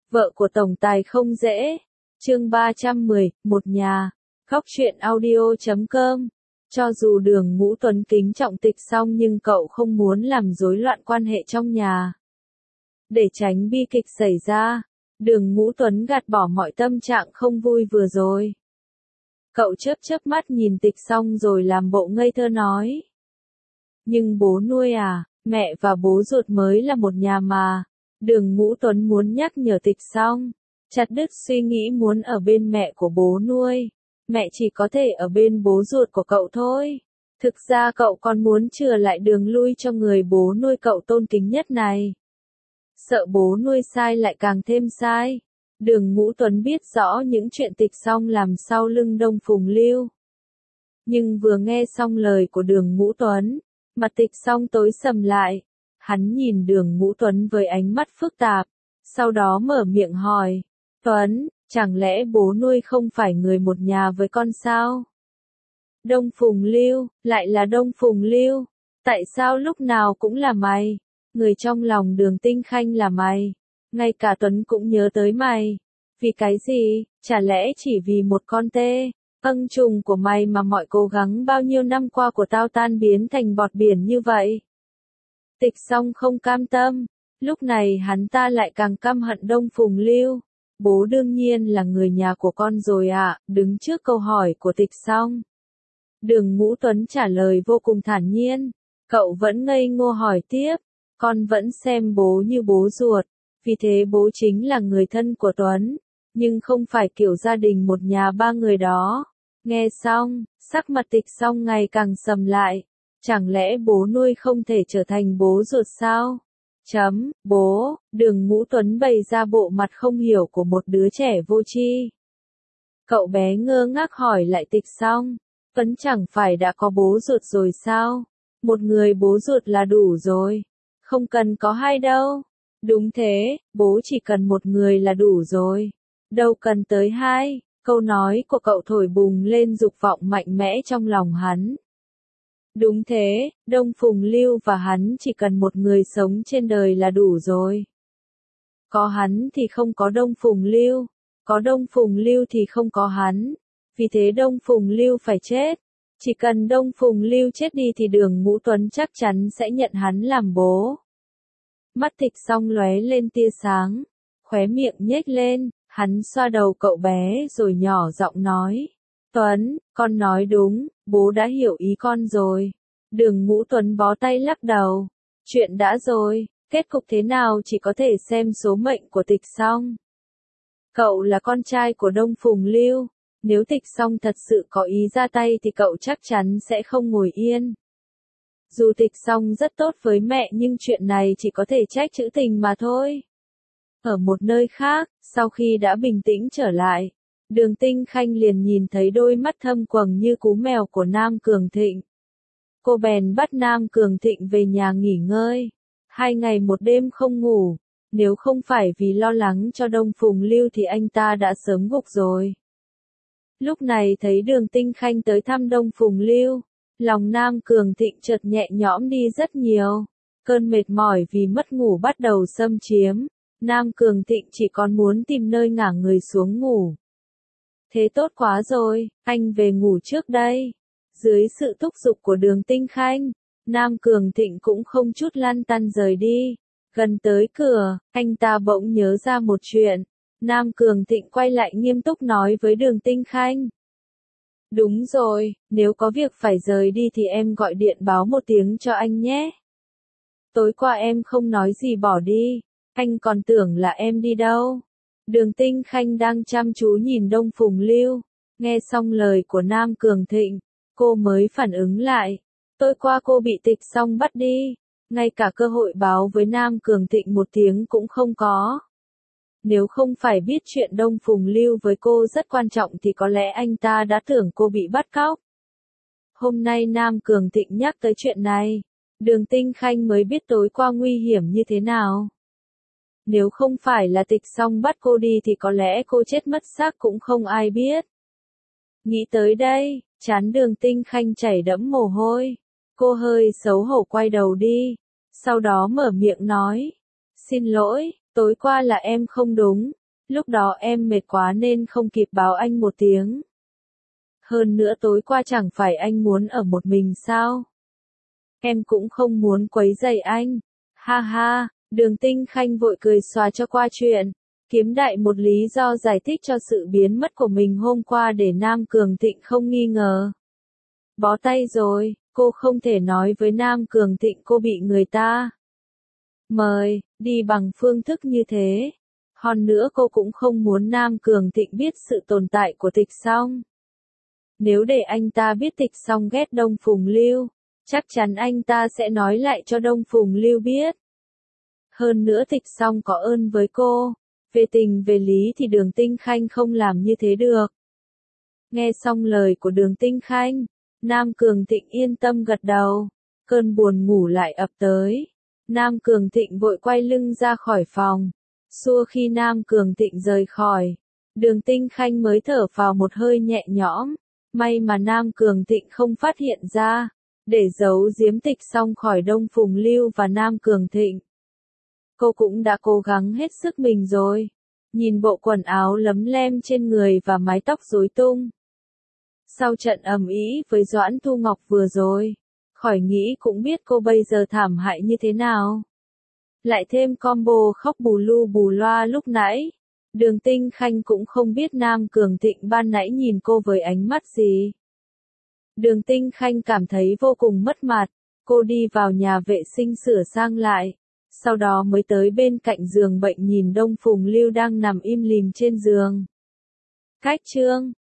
Vợ của tổng tài không dễ. Chương 310, một nhà. Khóc chuyện audio.com. Cho dù Đường Ngũ Tuấn kính trọng Tịch Song nhưng cậu không muốn làm rối loạn quan hệ trong nhà. Để tránh bi kịch xảy ra, Đường Ngũ Tuấn gạt bỏ mọi tâm trạng không vui vừa rồi. Cậu chớp mắt nhìn Tịch Song rồi làm bộ ngây thơ nói. Nhưng bố nuôi à, mẹ và bố ruột mới là một nhà mà. Đường Ngũ Tuấn muốn nhắc nhở Tịch Song, chặt đứt suy nghĩ muốn ở bên mẹ của bố nuôi. Mẹ chỉ có thể ở bên bố ruột của cậu thôi. Thực ra cậu còn muốn chừa lại đường lui cho người bố nuôi cậu tôn kính nhất này. Sợ bố nuôi sai lại càng thêm sai. Đường Ngũ Tuấn biết rõ những chuyện Tịch Song làm sau lưng Đông Phùng Lưu. Nhưng vừa nghe xong lời của Đường Ngũ Tuấn, mặt Tịch Song tối sầm lại. Hắn nhìn Đường Ngũ Tuấn với ánh mắt phức tạp, sau đó mở miệng hỏi, Tuấn, chẳng lẽ bố nuôi không phải người một nhà với con sao? Đông Phùng Lưu, lại là Đông Phùng Lưu, tại sao lúc nào cũng là mày? Người trong lòng Đường Tinh Khanh là mày, ngay cả Tuấn cũng nhớ tới mày. Vì cái gì, chả lẽ chỉ vì một con tê, ân trùng của mày mà mọi cố gắng bao nhiêu năm qua của tao tan biến thành bọt biển như vậy? Tịch Song không cam tâm, lúc này hắn ta lại càng căm hận Đông Phùng Lưu. Bố đương nhiên là người nhà của con rồi ạ, đứng trước câu hỏi của Tịch Song. Đường Ngũ Tuấn trả lời vô cùng thản nhiên, cậu vẫn ngây ngô hỏi tiếp, con vẫn xem bố như bố ruột, vì thế bố chính là người thân của Tuấn, nhưng không phải kiểu gia đình một nhà ba người đó. Nghe xong, sắc mặt Tịch Song ngày càng sầm lại. Chẳng lẽ bố nuôi không thể trở thành bố ruột sao? Bố, Đường Ngũ Tuấn bày ra bộ mặt không hiểu của một đứa trẻ vô tri. Cậu bé ngơ ngác hỏi lại Tịch Song, Tuấn chẳng phải đã có bố ruột rồi sao? Một người bố ruột là đủ rồi. Không cần có hai đâu. Đúng thế, bố chỉ cần một người là đủ rồi. Đâu cần tới hai. Câu nói của cậu thổi bùng lên dục vọng mạnh mẽ trong lòng hắn. Đúng thế, Đông Phùng Lưu và hắn chỉ cần một người sống trên đời là đủ rồi. Có hắn thì không có Đông Phùng Lưu, có Đông Phùng Lưu thì không có hắn. Vì thế Đông Phùng Lưu phải chết. Chỉ cần Đông Phùng Lưu chết đi thì Đường Ngũ Tuấn chắc chắn sẽ nhận hắn làm bố. Mắt Tịch Song lóe lên tia sáng, khóe miệng nhếch lên, hắn xoa đầu cậu bé rồi nhỏ giọng nói. Tuấn, con nói đúng, bố đã hiểu ý con rồi. Đường Ngũ Tuấn bó tay lắc đầu. Chuyện đã rồi, kết cục thế nào chỉ có thể xem số mệnh của Tịch Song. Cậu là con trai của Đông Phùng Lưu, nếu Tịch Song thật sự có ý ra tay thì cậu chắc chắn sẽ không ngồi yên. Dù Tịch Song rất tốt với mẹ nhưng chuyện này chỉ có thể trách chữ tình mà thôi. Ở một nơi khác, sau khi đã bình tĩnh trở lại, Đường Tinh Khanh liền nhìn thấy đôi mắt thâm quầng như cú mèo của Nam Cường Thịnh. Cô bèn bắt Nam Cường Thịnh về nhà nghỉ ngơi. 2 ngày 1 đêm không ngủ. Nếu không phải vì lo lắng cho Đông Phùng Lưu thì anh ta đã sớm gục rồi. Lúc này thấy Đường Tinh Khanh tới thăm Đông Phùng Lưu, lòng Nam Cường Thịnh chợt nhẹ nhõm đi rất nhiều. Cơn mệt mỏi vì mất ngủ bắt đầu xâm chiếm. Nam Cường Thịnh chỉ còn muốn tìm nơi ngả người xuống ngủ. Thế tốt quá rồi, anh về ngủ trước đây. Dưới sự thúc giục của Đường Tinh Khanh, Nam Cường Thịnh cũng không chút lăn tăn rời đi. Gần tới cửa, anh ta bỗng nhớ ra một chuyện. Nam Cường Thịnh quay lại nghiêm túc nói với Đường Tinh Khanh. Đúng rồi, nếu có việc phải rời đi thì em gọi điện báo một tiếng cho anh nhé. Tối qua em không nói gì bỏ đi, anh còn tưởng là em đi đâu. Đường Tinh Khanh đang chăm chú nhìn Đông Phùng Lưu, nghe xong lời của Nam Cường Thịnh, cô mới phản ứng lại. Tối qua cô bị Tịch Song bắt đi, ngay cả cơ hội báo với Nam Cường Thịnh một tiếng cũng không có. Nếu không phải biết chuyện Đông Phùng Lưu với cô rất quan trọng thì có lẽ anh ta đã tưởng cô bị bắt cóc. Hôm nay Nam Cường Thịnh nhắc tới chuyện này, Đường Tinh Khanh mới biết tối qua nguy hiểm như thế nào. Nếu không phải là Tịch Song bắt cô đi thì có lẽ cô chết mất xác cũng không ai biết. Nghĩ tới đây, trán Đường Tinh Khanh chảy đẫm mồ hôi. Cô hơi xấu hổ quay đầu đi, sau đó mở miệng nói. Xin lỗi, tối qua là em không đúng, Lúc đó em mệt quá nên không kịp báo anh một tiếng. Hơn nữa tối qua chẳng phải anh muốn ở một mình sao? Em cũng không muốn quấy rầy anh. Ha ha, Đường Tinh Khanh vội cười xòa cho qua chuyện. Kiếm đại một lý do giải thích cho sự biến mất của mình hôm qua để Nam Cường Thịnh không nghi ngờ. Bó tay rồi, cô không thể nói với Nam Cường Thịnh cô bị người ta mời đi bằng phương thức như thế. Hơn nữa cô cũng không muốn Nam Cường Thịnh biết sự tồn tại của Tịch Song. Nếu để anh ta biết Tịch Song ghét Đông Phùng Lưu, chắc chắn anh ta sẽ nói lại cho Đông Phùng Lưu biết. Hơn nữa Tịch Song có ơn với cô, về tình về lý thì Đường Tinh Khanh không làm như thế được. Nghe xong lời của Đường Tinh Khanh, Nam Cường Thịnh yên tâm gật đầu, cơn buồn ngủ lại ập tới. Nam Cường Thịnh vội quay lưng ra khỏi phòng, xua khi Nam Cường Thịnh rời khỏi. Đường Tinh Khanh mới thở vào một hơi nhẹ nhõm, may mà Nam Cường Thịnh không phát hiện ra, để giấu giếm Tịch Song khỏi Đông Phùng Lưu và Nam Cường Thịnh. Cô cũng đã cố gắng hết sức mình rồi. Nhìn bộ quần áo lấm lem trên người và mái tóc rối tung. Sau trận ầm ĩ với Doãn Thu Ngọc vừa rồi, khỏi nghĩ cũng biết cô bây giờ thảm hại như thế nào. Lại thêm combo khóc bù lu bù loa lúc nãy. Đường Tinh Khanh cũng không biết Nam Cường Thịnh ban nãy nhìn cô với ánh mắt gì. Đường Tinh Khanh cảm thấy vô cùng mất mặt. Cô đi vào nhà vệ sinh sửa sang lại. Sau đó mới tới bên cạnh giường bệnh nhìn Đông Phùng Lưu đang nằm im lìm trên giường. Cách chương